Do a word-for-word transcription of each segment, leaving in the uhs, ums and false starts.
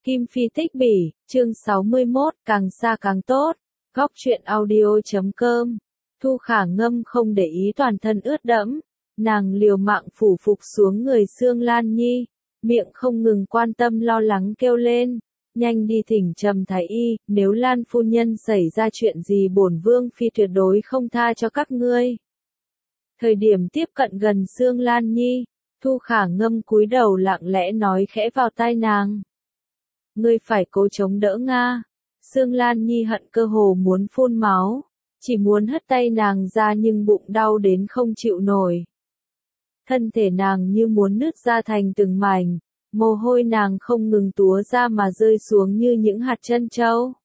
Kim Phi Tích Bỉ, chương sáu mươi mốt, càng xa càng tốt. Góc truyện audio chấm com. Thu Khả Ngâm không để ý toàn thân ướt đẫm, nàng liều mạng phủ phục xuống người Sương Lan Nhi, miệng không ngừng quan tâm lo lắng kêu lên, nhanh đi thỉnh Trầm thái y, nếu Lan phu nhân xảy ra chuyện gì bổn vương phi tuyệt đối không tha cho các ngươi. Thời điểm tiếp cận gần Sương Lan Nhi, Thu Khả Ngâm cúi đầu lặng lẽ nói khẽ vào tai nàng. Ngươi phải cố chống đỡ Nga. Sương Lan Nhi hận cơ hồ muốn phun máu, chỉ muốn hất tay nàng ra nhưng bụng đau đến không chịu nổi. Thân thể nàng như muốn nứt ra thành từng mảnh, mồ hôi nàng không ngừng túa ra mà rơi xuống như những hạt trân châu.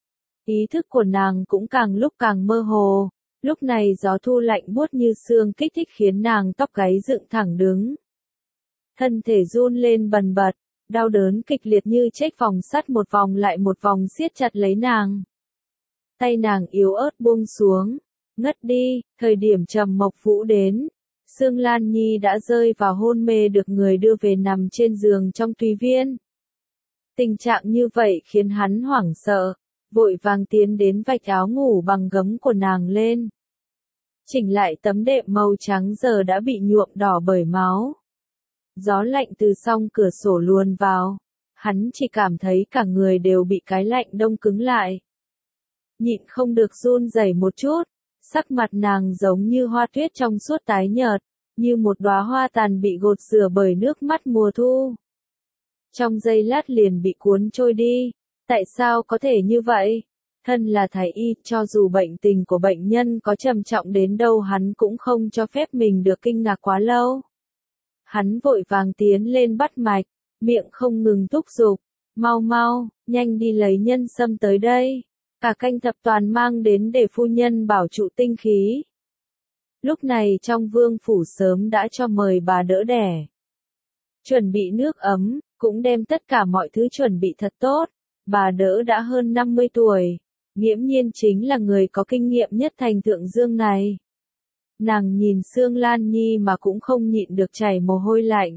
Ý thức của nàng cũng càng lúc càng mơ hồ, lúc này gió thu lạnh buốt như xương kích thích khiến nàng tóc gáy dựng thẳng đứng. Thân thể run lên bần bật. Đau đớn kịch liệt như chếch vòng sắt một vòng lại một vòng siết chặt lấy nàng. Tay nàng yếu ớt buông xuống, ngất đi, thời điểm Trầm Mộc Vũ đến. Sương Lan Nhi đã rơi vào hôn mê được người đưa về nằm trên giường trong tùy viên. Tình trạng như vậy khiến hắn hoảng sợ, vội vàng tiến đến vạch áo ngủ bằng gấm của nàng lên. Chỉnh lại tấm đệm màu trắng giờ đã bị nhuộm đỏ bởi máu. Gió lạnh từ song cửa sổ luồn vào, hắn chỉ cảm thấy cả người đều bị cái lạnh đông cứng lại. Nhịn không được run rẩy một chút, sắc mặt nàng giống như hoa tuyết trong suốt tái nhợt, như một đóa hoa tàn bị gột rửa bởi nước mắt mùa thu. Trong giây lát liền bị cuốn trôi đi, tại sao có thể như vậy? Thân là thái y, cho dù bệnh tình của bệnh nhân có trầm trọng đến đâu hắn cũng không cho phép mình được kinh ngạc quá lâu. Hắn vội vàng tiến lên bắt mạch, miệng không ngừng thúc giục, mau mau, nhanh đi lấy nhân sâm tới đây, cả canh thập toàn mang đến để phu nhân bảo trụ tinh khí. Lúc này trong vương phủ sớm đã cho mời bà đỡ đẻ. Chuẩn bị nước ấm, cũng đem tất cả mọi thứ chuẩn bị thật tốt, bà đỡ đã hơn năm mươi tuổi, nghiễm nhiên chính là người có kinh nghiệm nhất thành Thượng Dương này. Nàng nhìn Sương Lan Nhi mà cũng không nhịn được chảy mồ hôi lạnh.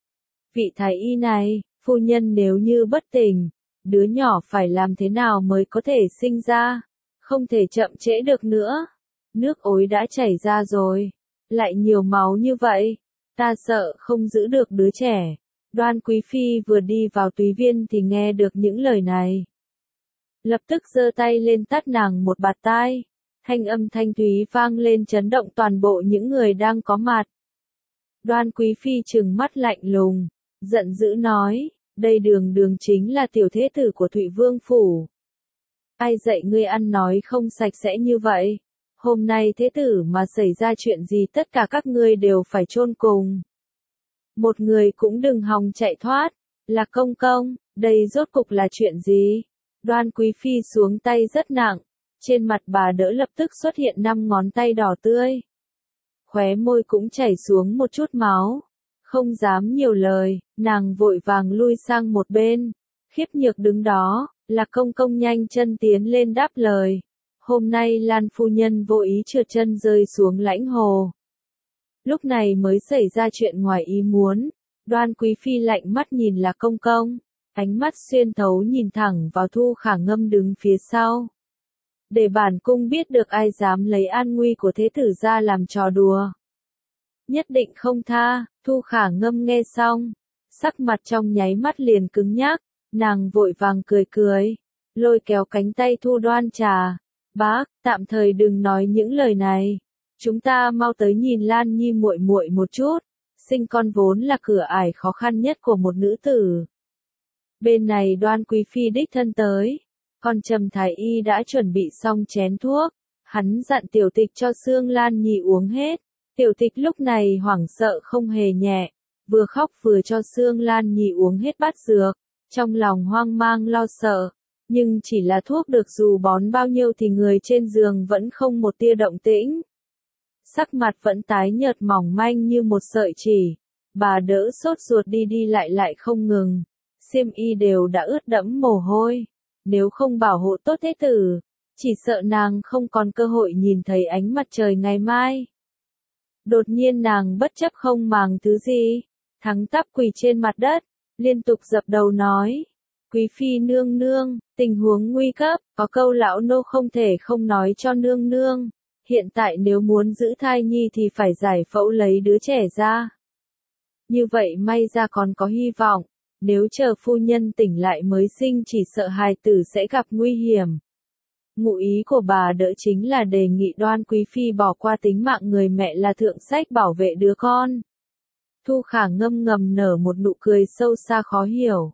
Vị thái y này, phu nhân nếu như bất tỉnh, đứa nhỏ phải làm thế nào mới có thể sinh ra, không thể chậm trễ được nữa. Nước ối đã chảy ra rồi, lại nhiều máu như vậy, ta sợ không giữ được đứa trẻ. Đoan Quý Phi vừa đi vào tùy viên thì nghe được những lời này. Lập tức giơ tay lên tát nàng một bạt tai. Thanh âm thanh thúy vang lên chấn động toàn bộ những người đang có mặt. Đoan Quý Phi trừng mắt lạnh lùng, giận dữ nói, đây đường đường chính là tiểu thế tử của Thụy Vương Phủ. Ai dạy ngươi ăn nói không sạch sẽ như vậy? Hôm nay thế tử mà xảy ra chuyện gì tất cả các ngươi đều phải chôn cùng. Một người cũng đừng hòng chạy thoát, là công công, đây rốt cục là chuyện gì? Đoan Quý Phi xuống tay rất nặng. Trên mặt bà đỡ lập tức xuất hiện năm ngón tay đỏ tươi. Khóe môi cũng chảy xuống một chút máu. Không dám nhiều lời, nàng vội vàng lui sang một bên. Khiếp Nhược đứng đó, là công công nhanh chân tiến lên đáp lời. Hôm nay Lan phu nhân vô ý trượt chân rơi xuống lãnh hồ. Lúc này mới xảy ra chuyện ngoài ý muốn. Đoan Quý Phi lạnh mắt nhìn là công công. Ánh mắt xuyên thấu nhìn thẳng vào Thu Khả Ngâm đứng phía sau. Để bản cung biết được ai dám lấy an nguy của thế tử ra làm trò đùa. Nhất định không tha. Thu Khả Ngâm nghe xong, sắc mặt trong nháy mắt liền cứng nhắc, nàng vội vàng cười cười, lôi kéo cánh tay Thu Đoan Trà. Bác, tạm thời đừng nói những lời này. Chúng ta mau tới nhìn Lan Nhi muội muội một chút, sinh con vốn là cửa ải khó khăn nhất của một nữ tử. Bên này Đoan Quý Phi đích thân tới. Còn Trầm thái y đã chuẩn bị xong chén thuốc, hắn dặn Tiểu Tịch cho Sương Lan Nhi uống hết. Tiểu Tịch lúc này hoảng sợ không hề nhẹ, vừa khóc vừa cho Sương Lan Nhi uống hết bát dược, trong lòng hoang mang lo sợ, nhưng chỉ là thuốc được dù bón bao nhiêu thì người trên giường vẫn không một tia động tĩnh. Sắc mặt vẫn tái nhợt mỏng manh như một sợi chỉ, bà đỡ sốt ruột đi đi lại lại không ngừng, xiêm y đều đã ướt đẫm mồ hôi. Nếu không bảo hộ tốt thế tử, chỉ sợ nàng không còn cơ hội nhìn thấy ánh mặt trời ngày mai. Đột nhiên nàng bất chấp không màng thứ gì, thẳng tắp quỳ trên mặt đất, liên tục dập đầu nói, Quý phi nương nương, tình huống nguy cấp, có câu lão nô không thể không nói cho nương nương. Hiện tại nếu muốn giữ thai nhi thì phải giải phẫu lấy đứa trẻ ra. Như vậy may ra còn có hy vọng, nếu chờ phu nhân tỉnh lại mới sinh chỉ sợ hài tử sẽ gặp nguy hiểm. Ngụ ý của bà đỡ chính là đề nghị Đoan Quý phi bỏ qua tính mạng người mẹ là thượng sách bảo vệ đứa con. Thu Khả ngâm ngầm nở một nụ cười sâu xa khó hiểu.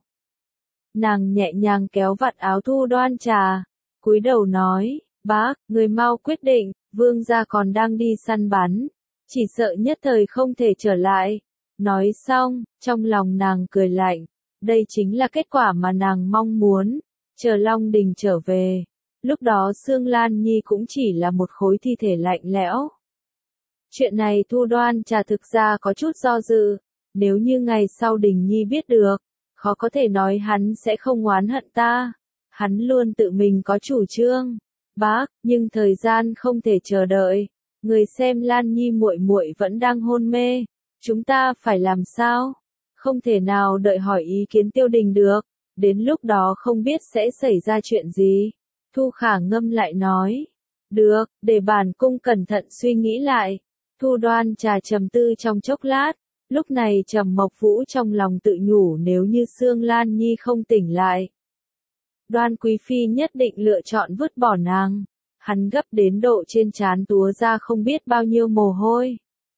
Nàng nhẹ nhàng kéo vạt áo Thu Đoan Trà, cúi đầu nói, bác, người mau quyết định, vương gia còn đang đi săn bắn, chỉ sợ nhất thời không thể trở lại. Nói xong, trong lòng nàng cười lạnh, đây chính là kết quả mà nàng mong muốn, chờ Long Đình trở về. Lúc đó Sương Lan Nhi cũng chỉ là một khối thi thể lạnh lẽo. Chuyện này Thu Đoan Trà thực ra có chút do dự, nếu như ngày sau Đình Nhi biết được, khó có thể nói hắn sẽ không oán hận ta. Hắn luôn tự mình có chủ trương. Bác, nhưng thời gian không thể chờ đợi. Người xem Lan Nhi muội muội vẫn đang hôn mê, chúng ta phải làm sao? Không thể nào đợi hỏi ý kiến Tiêu Đình được, đến lúc đó không biết sẽ xảy ra chuyện gì. Thu Khả ngâm lại nói, được, để bản cung cẩn thận suy nghĩ lại. Thu Đoan Trà trầm tư trong chốc lát, lúc này Trầm Mộc Vũ trong lòng tự nhủ nếu như Sương Lan Nhi không tỉnh lại. Đoan Quý phi nhất định lựa chọn vứt bỏ nàng, hắn gấp đến độ trên trán túa ra không biết bao nhiêu mồ hôi.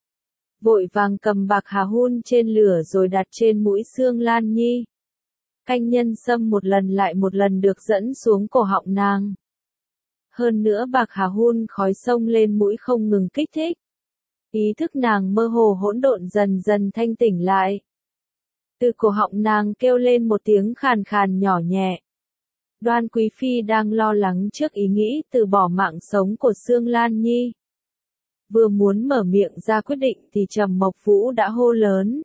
Vội vàng cầm bạc hà hun trên lửa rồi đặt trên mũi Sương Lan Nhi. Canh nhân sâm một lần lại một lần được dẫn xuống cổ họng nàng. Hơn nữa bạc hà hun khói sông lên mũi không ngừng kích thích. Ý thức nàng mơ hồ hỗn độn dần dần thanh tỉnh lại. Từ cổ họng nàng kêu lên một tiếng khàn khàn nhỏ nhẹ. Đoan Quý phi đang lo lắng trước ý nghĩ từ bỏ mạng sống của Sương Lan Nhi. Vừa muốn mở miệng ra quyết định thì Trầm Mộc Vũ đã hô lớn.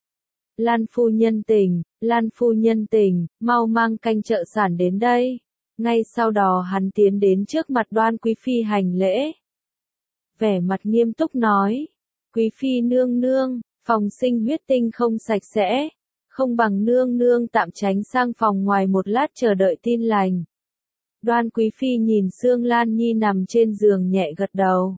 Lan phu nhân tỉnh, Lan phu nhân tỉnh, mau mang canh trợ sản đến đây. Ngay sau đó hắn tiến đến trước mặt Đoan Quý phi hành lễ. Vẻ mặt nghiêm túc nói, Quý phi nương nương, phòng sinh huyết tinh không sạch sẽ, không bằng nương nương tạm tránh sang phòng ngoài một lát chờ đợi tin lành. Đoan Quý phi nhìn Sương Lan Nhi nằm trên giường nhẹ gật đầu.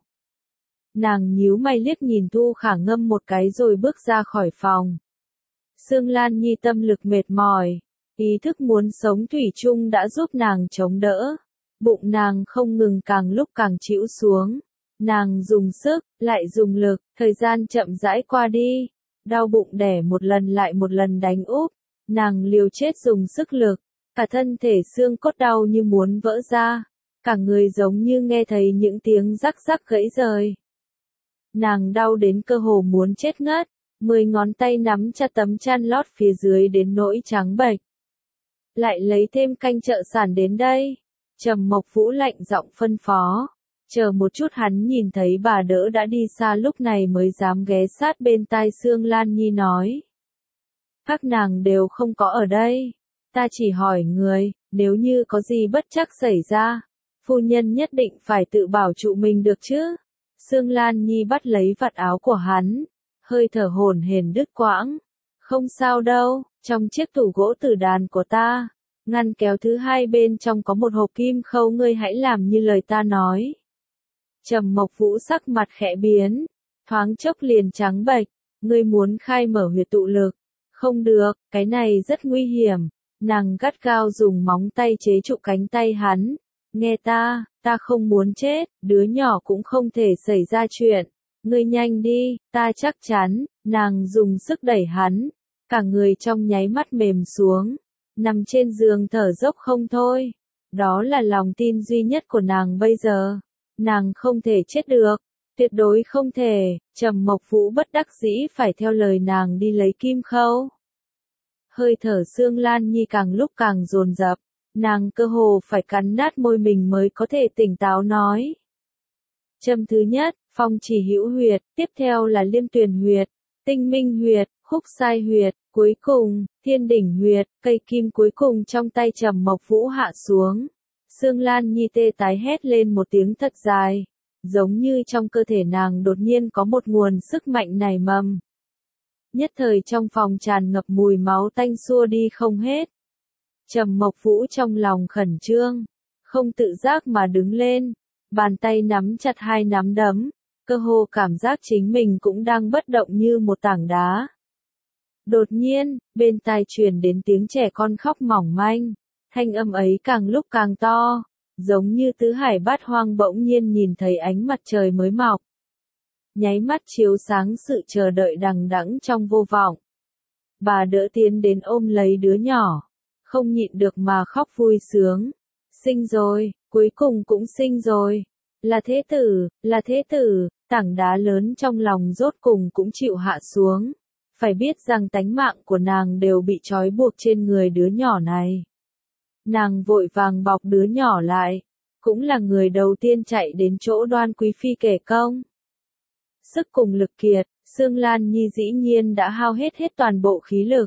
Nàng nhíu mày liếc nhìn Thu Khả ngâm một cái rồi bước ra khỏi phòng. Sương Lan Nhi tâm lực mệt mỏi, ý thức muốn sống thủy chung đã giúp nàng chống đỡ. Bụng nàng không ngừng càng lúc càng chịu xuống. Nàng dùng sức, lại dùng lực, thời gian chậm rãi qua đi. Đau bụng đẻ một lần lại một lần đánh úp. Nàng liều chết dùng sức lực, cả thân thể xương cốt đau như muốn vỡ ra. Cả người giống như nghe thấy những tiếng rắc rắc gãy rời. Nàng đau đến cơ hồ muốn chết ngất, mười ngón tay nắm chặt tấm chăn lót phía dưới đến nỗi trắng bệch. Lại lấy thêm canh trợ sản đến đây. Trầm Mộc Vũ lạnh giọng phân phó. Chờ một chút hắn nhìn thấy bà đỡ đã đi xa lúc này mới dám ghé sát bên tai Sương Lan Nhi nói. Các nàng đều không có ở đây. Ta chỉ hỏi người, nếu như có gì bất trắc xảy ra, phu nhân nhất định phải tự bảo trụ mình được chứ. Sương Lan Nhi bắt lấy vạt áo của hắn, hơi thở hổn hển đứt quãng. Không sao đâu, trong chiếc tủ gỗ tử đàn của ta, ngăn kéo thứ hai bên trong có một hộp kim khâu, ngươi hãy làm như lời ta nói. Trầm Mộc Vũ sắc mặt khẽ biến, thoáng chốc liền trắng bệch, ngươi muốn khai mở huyệt tụ lực, không được, cái này rất nguy hiểm. Nàng gắt gao dùng móng tay chế trụ cánh tay hắn, nghe ta, ta không muốn chết, đứa nhỏ cũng không thể xảy ra chuyện, ngươi nhanh đi, ta chắc chắn. Nàng dùng sức đẩy hắn, cả người trong nháy mắt mềm xuống, nằm trên giường thở dốc không thôi. Đó là lòng tin duy nhất của nàng bây giờ. Nàng không thể chết được, tuyệt đối không thể. Trầm Mộc Vũ bất đắc dĩ phải theo lời nàng đi lấy kim khâu. Hơi thở Sương Lan Nhi càng lúc càng dồn dập, nàng cơ hồ phải cắn nát môi mình mới có thể tỉnh táo nói. Châm thứ nhất, phong chỉ hữu huyệt, tiếp theo là liêm tuyền huyệt, tinh minh huyệt, khúc sai huyệt, cuối cùng, thiên đỉnh huyệt. Cây kim cuối cùng trong tay Trầm Mộc Vũ hạ xuống. Sương Lan Nhi tê tái hét lên một tiếng thật dài, giống như trong cơ thể nàng đột nhiên có một nguồn sức mạnh nảy mầm. Nhất thời trong phòng tràn ngập mùi máu tanh xua đi không hết. Trầm Mộc Vũ trong lòng khẩn trương, không tự giác mà đứng lên, bàn tay nắm chặt hai nắm đấm, cơ hồ cảm giác chính mình cũng đang bất động như một tảng đá. Đột nhiên, bên tai truyền đến tiếng trẻ con khóc mỏng manh, thanh âm ấy càng lúc càng to, giống như tứ hải bát hoang bỗng nhiên nhìn thấy ánh mặt trời mới mọc. Nháy mắt chiếu sáng sự chờ đợi đằng đẵng trong vô vọng. Bà đỡ tiến đến ôm lấy đứa nhỏ, không nhịn được mà khóc vui sướng. Sinh rồi, cuối cùng cũng sinh rồi. Là thế tử, là thế tử, tảng đá lớn trong lòng rốt cùng cũng chịu hạ xuống. Phải biết rằng tánh mạng của nàng đều bị trói buộc trên người đứa nhỏ này. Nàng vội vàng bọc đứa nhỏ lại, cũng là người đầu tiên chạy đến chỗ Đoan Quý Phi kể công. Sức cùng lực kiệt, Sương Lan Nhi dĩ nhiên đã hao hết hết toàn bộ khí lực.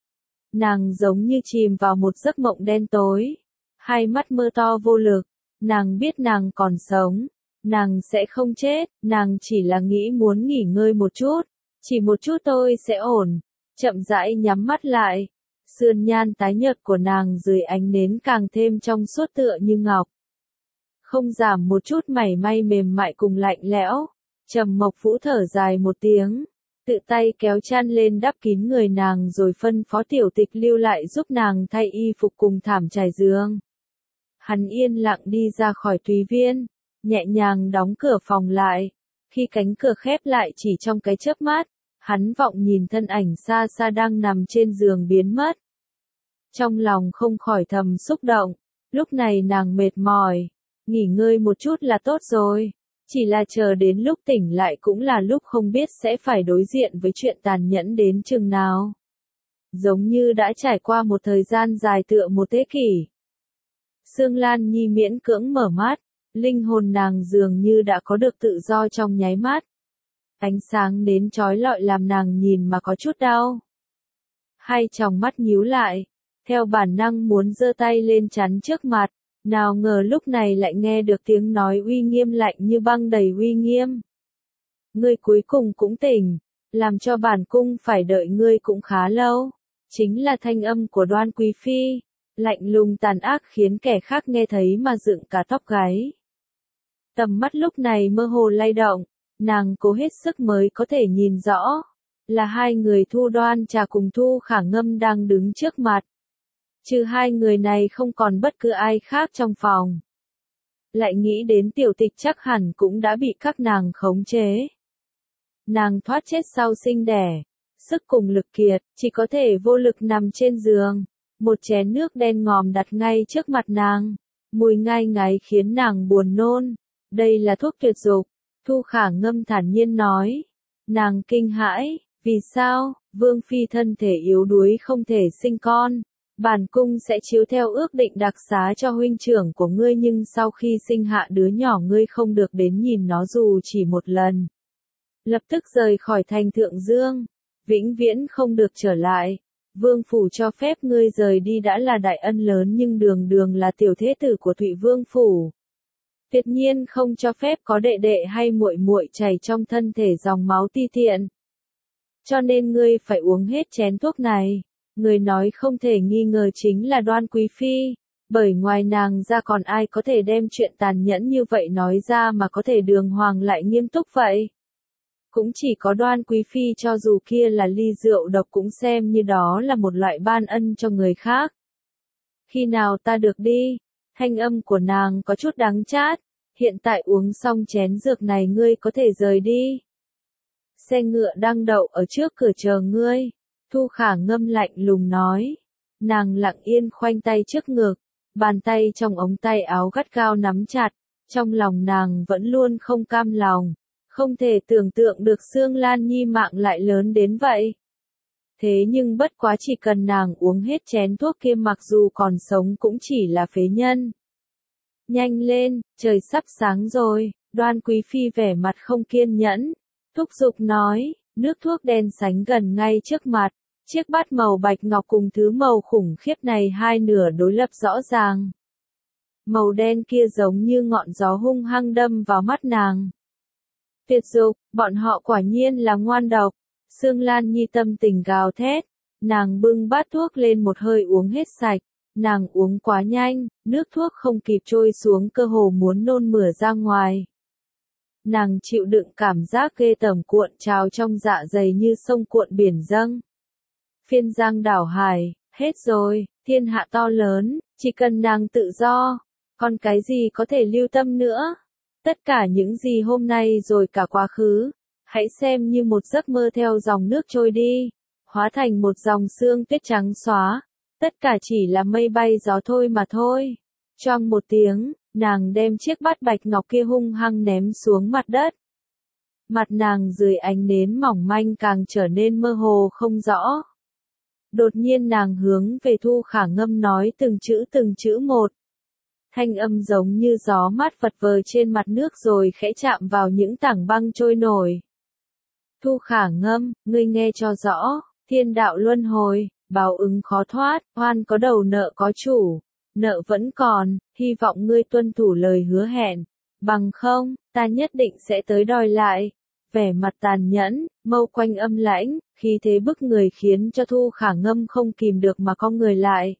Nàng giống như chìm vào một giấc mộng đen tối, hai mắt mơ to vô lực, nàng biết nàng còn sống, nàng sẽ không chết, nàng chỉ là nghĩ muốn nghỉ ngơi một chút, chỉ một chút tôi sẽ ổn, chậm rãi nhắm mắt lại, sườn nhan tái nhợt của nàng dưới ánh nến càng thêm trong suốt tựa như ngọc. Không giảm một chút mảy may mềm mại cùng lạnh lẽo, Trầm Mộc Vũ thở dài một tiếng, tự tay kéo chăn lên đắp kín người nàng rồi phân phó Tiểu Tịch lưu lại giúp nàng thay y phục cùng thảm trải giường. Hắn yên lặng đi ra khỏi Thúy Viên, nhẹ nhàng đóng cửa phòng lại, khi cánh cửa khép lại chỉ trong cái chớp mắt, hắn vọng nhìn thân ảnh xa xa đang nằm trên giường biến mất. Trong lòng không khỏi thầm xúc động, lúc này nàng mệt mỏi, nghỉ ngơi một chút là tốt rồi. Chỉ là chờ đến lúc tỉnh lại cũng là lúc không biết sẽ phải đối diện với chuyện tàn nhẫn đến chừng nào. Giống như đã trải qua một thời gian dài tựa một thế kỷ. Sương Lan Nhi miễn cưỡng mở mắt, linh hồn nàng dường như đã có được tự do trong nháy mắt. Ánh sáng đến chói lọi làm nàng nhìn mà có chút đau. Hai tròng mắt nhíu lại, theo bản năng muốn giơ tay lên chắn trước mặt. Nào ngờ lúc này lại nghe được tiếng nói uy nghiêm lạnh như băng đầy uy nghiêm. Ngươi cuối cùng cũng tỉnh, làm cho bản cung phải đợi ngươi cũng khá lâu. Chính là thanh âm của Đoan Quý Phi, lạnh lùng tàn ác khiến kẻ khác nghe thấy mà dựng cả tóc gáy. Tầm mắt lúc này mơ hồ lay động, nàng cố hết sức mới có thể nhìn rõ, là hai người Thu Đoan Trà cùng Thu Khả Ngâm đang đứng trước mặt. Trừ hai người này không còn bất cứ ai khác trong phòng. Lại nghĩ đến Tiểu Tịch chắc hẳn cũng đã bị các nàng khống chế. Nàng thoát chết sau sinh đẻ, sức cùng lực kiệt, chỉ có thể vô lực nằm trên giường. Một chén nước đen ngòm đặt ngay trước mặt nàng, mùi ngai ngái khiến nàng buồn nôn. Đây là thuốc tuyệt dục, Thu Khả Ngâm thản nhiên nói. Nàng kinh hãi, vì sao, Vương Phi thân thể yếu đuối không thể sinh con. Bản cung sẽ chiếu theo ước định đặc xá cho huynh trưởng của ngươi, nhưng sau khi sinh hạ đứa nhỏ ngươi không được đến nhìn nó dù chỉ một lần. Lập tức rời khỏi thành Thượng Dương, vĩnh viễn không được trở lại. Vương phủ cho phép ngươi rời đi đã là đại ân lớn, nhưng đường đường là tiểu thế tử của Thụy Vương phủ. Tuyệt nhiên không cho phép có đệ đệ hay muội muội chảy trong thân thể dòng máu ti tiện. Cho nên ngươi phải uống hết chén thuốc này. Người nói không thể nghi ngờ chính là Đoan Quý Phi, bởi ngoài nàng ra còn ai có thể đem chuyện tàn nhẫn như vậy nói ra mà có thể đường hoàng lại nghiêm túc vậy. Cũng chỉ có Đoan Quý Phi, cho dù kia là ly rượu độc cũng xem như đó là một loại ban ân cho người khác. Khi nào ta được đi? Thanh âm của nàng có chút đắng chát, hiện tại uống xong chén dược này ngươi có thể rời đi. Xe ngựa đang đậu ở trước cửa chờ ngươi. Thu Khả Ngâm lạnh lùng nói. Nàng lặng yên khoanh tay trước ngực, bàn tay trong ống tay áo gắt gao nắm chặt, trong lòng nàng vẫn luôn không cam lòng, không thể tưởng tượng được Sương Lan Nhi mạng lại lớn đến vậy. Thế nhưng bất quá chỉ cần nàng uống hết chén thuốc kia, mặc dù còn sống cũng chỉ là phế nhân. Nhanh lên, trời sắp sáng rồi, Đoan Quý Phi vẻ mặt không kiên nhẫn, thúc giục nói, nước thuốc đen sánh gần ngay trước mặt. Chiếc bát màu bạch ngọc cùng thứ màu khủng khiếp này hai nửa đối lập rõ ràng. Màu đen kia giống như ngọn gió hung hăng đâm vào mắt nàng. Tuyệt dục, bọn họ quả nhiên là ngoan độc. Sương Lan Nhi tâm tình gào thét, nàng bưng bát thuốc lên một hơi uống hết sạch, Nàng uống quá nhanh, nước thuốc không kịp trôi xuống cơ hồ muốn nôn mửa ra ngoài. Nàng chịu đựng cảm giác ghê tởm cuộn trào trong dạ dày như sông cuộn biển dâng. Phiên giang đảo hải, hết rồi, thiên hạ to lớn, chỉ cần nàng tự do, còn cái gì có thể lưu tâm nữa. Tất cả những gì hôm nay rồi cả quá khứ, hãy xem như một giấc mơ theo dòng nước trôi đi, hóa thành một dòng sương tuyết trắng xóa. Tất cả chỉ là mây bay gió thôi mà thôi. Choang một tiếng, nàng đem chiếc bát bạch ngọc kia hung hăng ném xuống mặt đất. Mặt nàng dưới ánh nến mỏng manh càng trở nên mơ hồ không rõ. Đột nhiên nàng hướng về Thu Khả Ngâm nói từng chữ từng chữ một. Thanh âm giống như gió mát vật vờ trên mặt nước rồi khẽ chạm vào những tảng băng trôi nổi. Thu Khả Ngâm, ngươi nghe cho rõ, thiên đạo luân hồi, báo ứng khó thoát, oan có đầu nợ có chủ, nợ vẫn còn, hy vọng ngươi tuân thủ lời hứa hẹn, bằng không, ta nhất định sẽ tới đòi lại. Vẻ mặt tàn nhẫn, mâu quanh âm lãnh, khí thế bức người khiến cho Thu Khả Ngâm không kìm được mà cong người lại.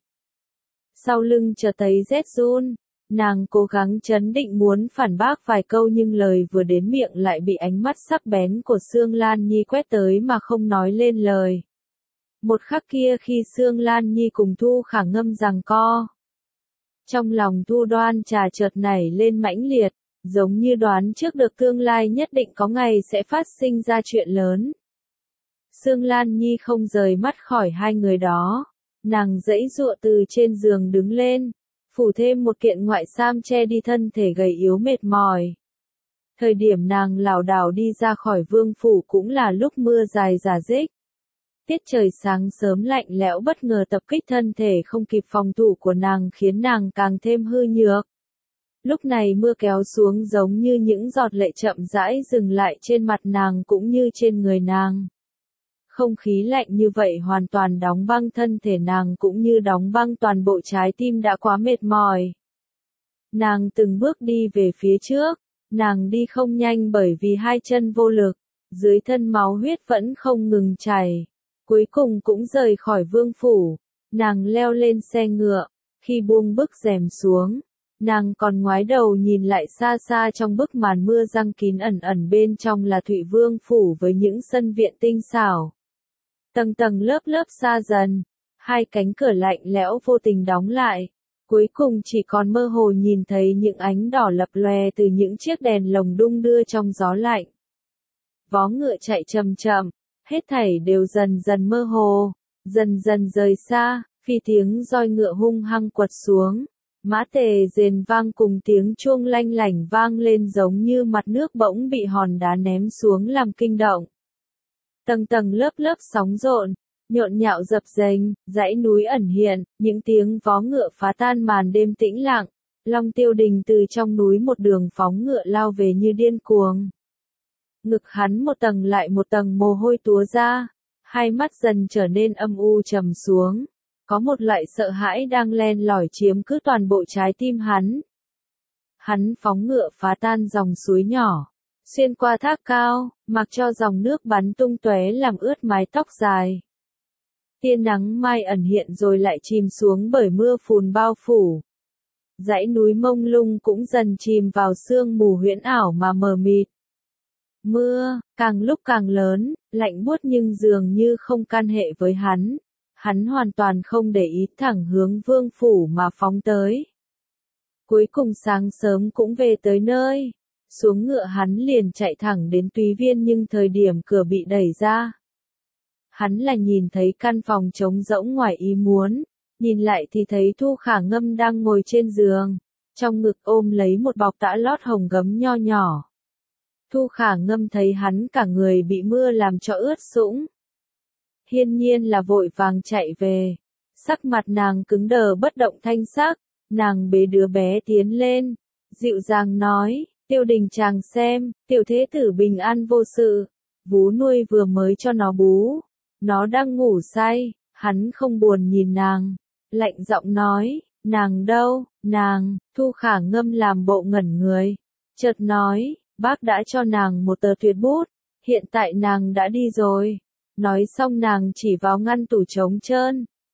Sau lưng chợt thấy rét run, nàng cố gắng trấn định muốn phản bác vài câu nhưng lời vừa đến miệng lại bị ánh mắt sắc bén của Sương Lan Nhi quét tới mà không nói lên lời. Một khắc kia khi Sương Lan Nhi cùng Thu Khả Ngâm giằng co, trong lòng Thu Đoan Trà chợt nảy lên mãnh liệt, giống như đoán trước được tương lai nhất định có ngày sẽ phát sinh ra chuyện lớn. Sương Lan Nhi không rời mắt khỏi hai người đó, nàng giãy giụa từ trên giường đứng lên, phủ thêm một kiện ngoại sam che đi thân thể gầy yếu mệt mỏi. Thời điểm nàng lảo đảo đi ra khỏi vương phủ cũng là lúc mưa dài rả rích. Tiết trời sáng sớm lạnh lẽo bất ngờ tập kích thân thể không kịp phòng thủ của nàng khiến nàng càng thêm hư nhược. Lúc này mưa kéo xuống giống như những giọt lệ chậm rãi dừng lại trên mặt nàng cũng như trên người nàng. Không khí lạnh như vậy hoàn toàn đóng băng thân thể nàng cũng như đóng băng toàn bộ trái tim đã quá mệt mỏi. Nàng từng bước đi về phía trước, nàng đi không nhanh bởi vì hai chân vô lực, dưới thân máu huyết vẫn không ngừng chảy. Cuối cùng cũng rời khỏi vương phủ, nàng leo lên xe ngựa, khi buông bức rèm xuống, nàng còn ngoái đầu nhìn lại xa xa trong bức màn mưa giăng kín ẩn ẩn bên trong là Thụy Vương phủ với những sân viện tinh xảo. Tầng tầng lớp lớp xa dần, hai cánh cửa lạnh lẽo vô tình đóng lại, cuối cùng chỉ còn mơ hồ nhìn thấy những ánh đỏ lập lòe từ những chiếc đèn lồng đung đưa trong gió lạnh. Vó ngựa chạy chậm chậm, hết thảy đều dần dần mơ hồ, dần dần rời xa, phi tiếng roi ngựa hung hăng quật xuống, mã tề rền vang cùng tiếng chuông lanh lảnh vang lên giống như mặt nước bỗng bị hòn đá ném xuống làm kinh động. Tầng tầng lớp lớp sóng rộn, nhộn nhạo dập dềnh, dãy núi ẩn hiện, những tiếng vó ngựa phá tan màn đêm tĩnh lặng. Long Tiêu Đình từ trong núi một đường phóng ngựa lao về như điên cuồng. Ngực hắn một tầng lại một tầng mồ hôi túa ra, hai mắt dần trở nên âm u trầm xuống. Có một loại sợ hãi đang len lỏi chiếm cứ toàn bộ trái tim hắn. Hắn phóng ngựa phá tan dòng suối nhỏ, xuyên qua thác cao, mặc cho dòng nước bắn tung tóe làm ướt mái tóc dài. Tia nắng mai ẩn hiện rồi lại chìm xuống bởi mưa phùn bao phủ. Dãy núi mông lung cũng dần chìm vào sương mù huyễn ảo mà mờ mịt. Mưa, càng lúc càng lớn, lạnh buốt nhưng dường như không can hệ với hắn. Hắn hoàn toàn không để ý thẳng hướng vương phủ mà phóng tới. Cuối cùng sáng sớm cũng về tới nơi. Xuống ngựa hắn liền chạy thẳng đến Túy Viên nhưng thời điểm cửa bị đẩy ra. Hắn là nhìn thấy căn phòng trống rỗng ngoài ý muốn. Nhìn lại thì thấy Thu Khả Ngâm đang ngồi trên giường. Trong ngực ôm lấy một bọc tã lót hồng gấm nho nhỏ. Thu Khả Ngâm thấy hắn cả người bị mưa làm cho ướt sũng. Hiên nhiên là vội vàng chạy về. Sắc mặt nàng cứng đờ bất động thanh sắc. Nàng bế đứa bé tiến lên. Dịu dàng nói, Tiêu Đình chàng xem, tiểu thế tử bình an vô sự. Vú nuôi vừa mới cho nó bú. Nó đang ngủ say, hắn không buồn nhìn nàng. Lạnh giọng nói, nàng đâu, nàng, Thu Khả Ngâm làm bộ ngẩn người. Chợt nói, bác đã cho nàng một tờ tuyệt bút, hiện tại nàng đã đi rồi. Nói xong nàng chỉ vào ngăn tủ trống trơn,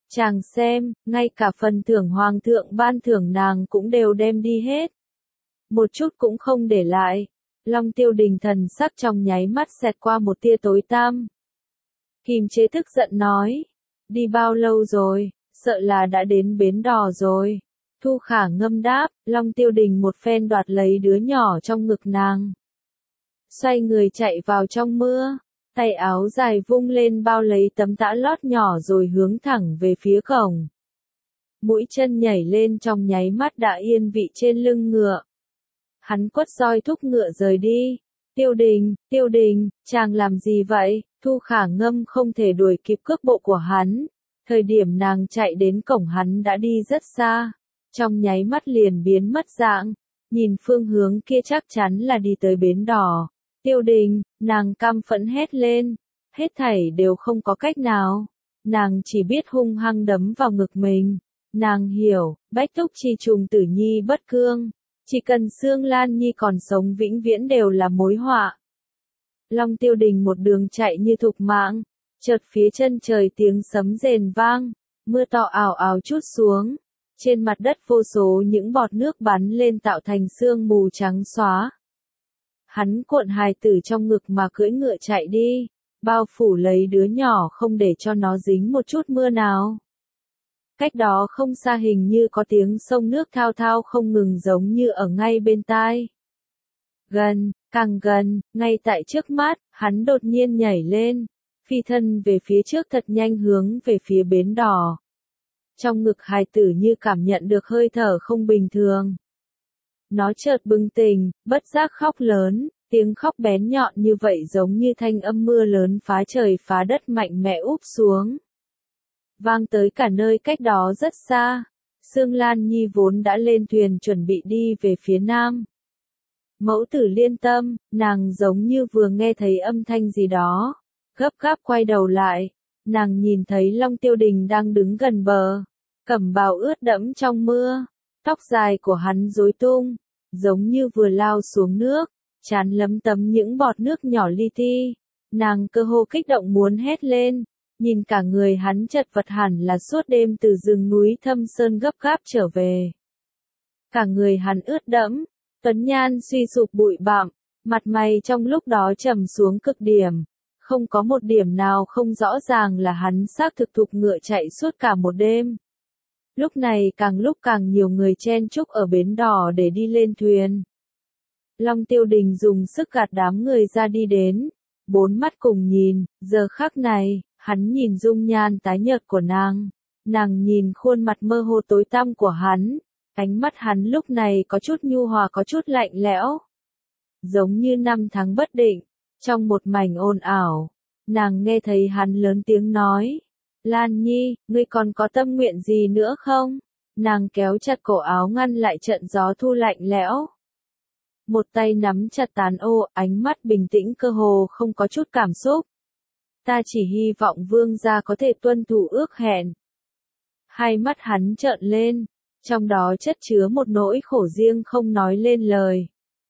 Chàng xem, ngay cả phần thưởng hoàng thượng ban thưởng nàng cũng đều đem đi hết. Một chút cũng không để lại. Long Tiêu Đình thần sắc trong nháy mắt xẹt qua một tia tối tăm. Kìm chế tức giận nói. Đi bao lâu rồi, sợ là đã đến bến đò rồi. Thu Khả ngâm đáp, Long Tiêu Đình một phen đoạt lấy đứa nhỏ trong ngực nàng. Xoay người chạy vào trong mưa, tay áo dài vung lên bao lấy tấm tã lót nhỏ rồi hướng thẳng về phía cổng. Mũi chân nhảy lên trong nháy mắt đã yên vị trên lưng ngựa. Hắn quất roi thúc ngựa rời đi. Tiêu Đình, Tiêu Đình, chàng làm gì vậy? Thu Khả ngâm không thể đuổi kịp cước bộ của hắn. Thời điểm nàng chạy đến cổng hắn đã đi rất xa. Trong nháy mắt liền biến mất dạng. Nhìn phương hướng kia chắc chắn là đi tới bến đò. Tiêu Đình, nàng căm phẫn hét lên. Hết thảy đều không có cách nào. Nàng chỉ biết hung hăng đấm vào ngực mình. Nàng hiểu, bách túc chi trùng tử nhi bất cương. Chỉ cần Sương Lan Nhi còn sống vĩnh viễn đều là mối họa. Long Tiêu Đình một đường chạy như thục mạng. Chợt phía chân trời tiếng sấm rền vang. Mưa to ào ào trút xuống. Trên mặt đất vô số những bọt nước bắn lên tạo thành sương mù trắng xóa. Hắn cuộn hài tử trong ngực mà cưỡi ngựa chạy đi. Bao phủ lấy đứa nhỏ không để cho nó dính một chút mưa nào. Cách đó không xa hình như có tiếng sông nước thao thao không ngừng giống như ở ngay bên tai. Gần, càng gần, ngay tại trước mắt, hắn đột nhiên nhảy lên, phi thân về phía trước thật nhanh hướng về phía bến đò. Trong ngực hài tử như cảm nhận được hơi thở không bình thường. Nó chợt bừng tỉnh, bất giác khóc lớn, tiếng khóc bén nhọn như vậy giống như thanh âm mưa lớn phá trời phá đất mạnh mẽ úp xuống. Vang tới cả nơi cách đó rất xa. Sương Lan Nhi vốn đã lên thuyền chuẩn bị đi về phía nam. Mẫu tử Liên Tâm, nàng giống như vừa nghe thấy âm thanh gì đó. Gấp gáp quay đầu lại. Nàng nhìn thấy Long Tiêu Đình đang đứng gần bờ. Cẩm bào ướt đẫm trong mưa. Tóc dài của hắn rối tung. Giống như vừa lao xuống nước. Trán lấm tấm những bọt nước nhỏ li ti. Nàng cơ hồ kích động muốn hét lên. Nhìn cả người hắn chật vật hẳn là suốt đêm từ rừng núi Thâm Sơn gấp gáp trở về. Cả người hắn ướt đẫm, tuấn nhan suy sụp bụi bặm, mặt mày trong lúc đó trầm xuống cực điểm. Không có một điểm nào không rõ ràng là hắn xác thực thục ngựa chạy suốt cả một đêm. Lúc này càng lúc càng nhiều người chen chúc ở bến đò để đi lên thuyền. Long Tiêu Đình dùng sức gạt đám người ra đi đến. Bốn mắt cùng nhìn, giờ khắc này. Hắn nhìn dung nhan tái nhợt của nàng, nàng nhìn khuôn mặt mơ hồ tối tăm của hắn, ánh mắt hắn lúc này có chút nhu hòa có chút lạnh lẽo, giống như năm tháng bất định. Trong một mảnh ồn ào, nàng nghe thấy hắn lớn tiếng nói, Lan Nhi, ngươi còn có tâm nguyện gì nữa không? Nàng kéo chặt cổ áo ngăn lại trận gió thu lạnh lẽo. Một tay nắm chặt tán ô, ánh mắt bình tĩnh cơ hồ không có chút cảm xúc. Ta chỉ hy vọng vương gia có thể tuân thủ ước hẹn. Hai mắt hắn trợn lên, trong đó chất chứa một nỗi khổ riêng không nói lên lời.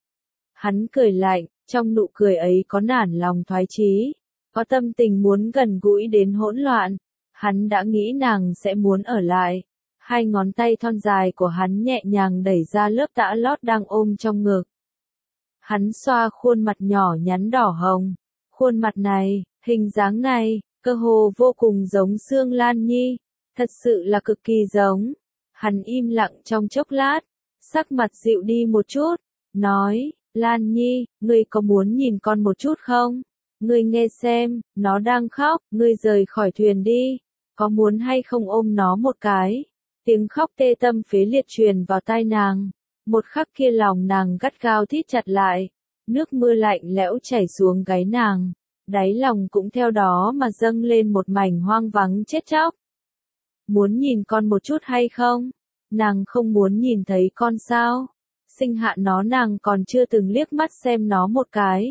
Hắn cười lạnh, trong nụ cười ấy có nản lòng thoái chí, có tâm tình muốn gần gũi đến hỗn loạn. Hắn đã nghĩ nàng sẽ muốn ở lại. Hai ngón tay thon dài của hắn nhẹ nhàng đẩy ra lớp tã lót đang ôm trong ngực. Hắn xoa khuôn mặt nhỏ nhắn đỏ hồng. Khuôn mặt này, hình dáng này, cơ hồ vô cùng giống Sương Lan Nhi. Thật sự là cực kỳ giống. Hắn im lặng trong chốc lát, sắc mặt dịu đi một chút, nói, Lan Nhi, ngươi có muốn nhìn con một chút không? Ngươi nghe xem, nó đang khóc, ngươi rời khỏi thuyền đi, có muốn hay không ôm nó một cái? Tiếng khóc tê tâm phế liệt truyền vào tai nàng, một khắc kia lòng nàng gắt gao thít chặt lại, nước mưa lạnh lẽo chảy xuống gáy nàng, đáy lòng cũng theo đó mà dâng lên một mảnh hoang vắng chết chóc. Muốn nhìn con một chút hay không? Nàng không muốn nhìn thấy con sao? Sinh hạ nó nàng còn chưa từng liếc mắt xem nó một cái.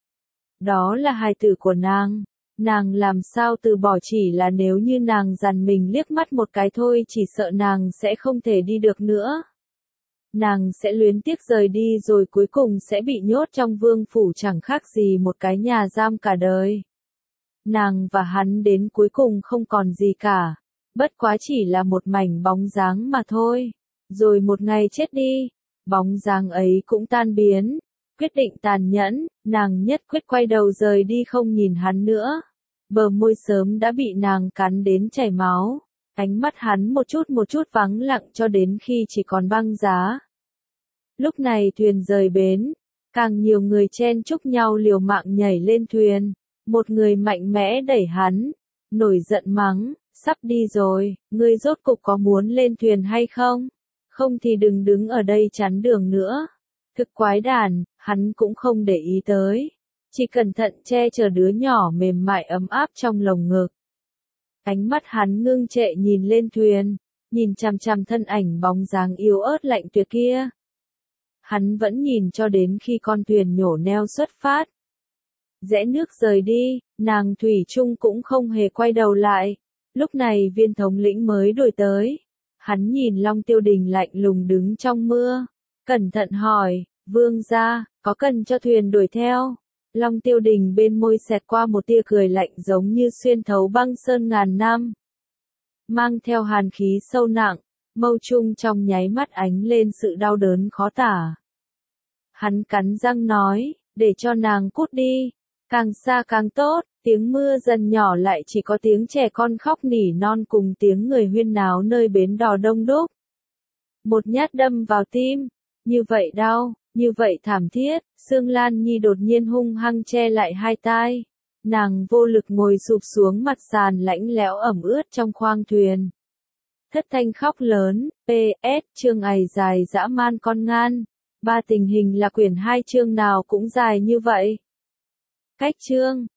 Đó là hài tử của nàng. Nàng làm sao từ bỏ, chỉ là nếu như nàng dằn mình liếc mắt một cái thôi chỉ sợ nàng sẽ không thể đi được nữa. Nàng sẽ luyến tiếc rời đi rồi cuối cùng sẽ bị nhốt trong vương phủ chẳng khác gì một cái nhà giam cả đời. Nàng và hắn đến cuối cùng không còn gì cả. Bất quá chỉ là một mảnh bóng dáng mà thôi. Rồi một ngày chết đi, bóng dáng ấy cũng tan biến. Quyết định tàn nhẫn, nàng nhất quyết quay đầu rời đi không nhìn hắn nữa. Bờ môi sớm đã bị nàng cắn đến chảy máu. Ánh mắt hắn một chút một chút vắng lặng cho đến khi chỉ còn băng giá. Lúc này thuyền rời bến, càng nhiều người chen chúc nhau liều mạng nhảy lên thuyền. Một người mạnh mẽ đẩy hắn, nổi giận mắng, sắp đi rồi, ngươi rốt cục có muốn lên thuyền hay không? Không thì đừng đứng ở đây chắn đường nữa. Thực quái đản, hắn cũng không để ý tới. Chỉ cẩn thận che chở đứa nhỏ mềm mại ấm áp trong lồng ngực. Ánh mắt hắn ngưng trệ nhìn lên thuyền, nhìn chằm chằm thân ảnh bóng dáng yếu ớt lạnh tuyệt kia. Hắn vẫn nhìn cho đến khi con thuyền nhổ neo xuất phát. Rẽ nước rời đi, nàng thủy chung cũng không hề quay đầu lại. Lúc này Viên thống lĩnh mới đuổi tới. Hắn nhìn Long Tiêu Đình lạnh lùng đứng trong mưa. Cẩn thận hỏi, vương gia, có cần cho thuyền đuổi theo? Long Tiêu Đình bên môi xẹt qua một tia cười lạnh giống như xuyên thấu băng sơn ngàn năm. Mang theo hàn khí sâu nặng, mâu trung trong nháy mắt ánh lên sự đau đớn khó tả. Hắn cắn răng nói, để cho nàng cút đi, càng xa càng tốt. Tiếng mưa dần nhỏ lại chỉ có tiếng trẻ con khóc nỉ non cùng tiếng người huyên náo nơi bến đò đông đúc. Một nhát đâm vào tim, như vậy đau, như vậy thảm thiết. Sương Lan Nhi đột nhiên hung hăng che lại hai tai. Nàng vô lực ngồi sụp xuống mặt sàn lạnh lẽo ẩm ướt trong khoang thuyền. Thất thanh khóc lớn, pê ét chương ày dài dã man con ngan. Ba tình hình là quyển hai chương nào cũng dài như vậy. Cách chương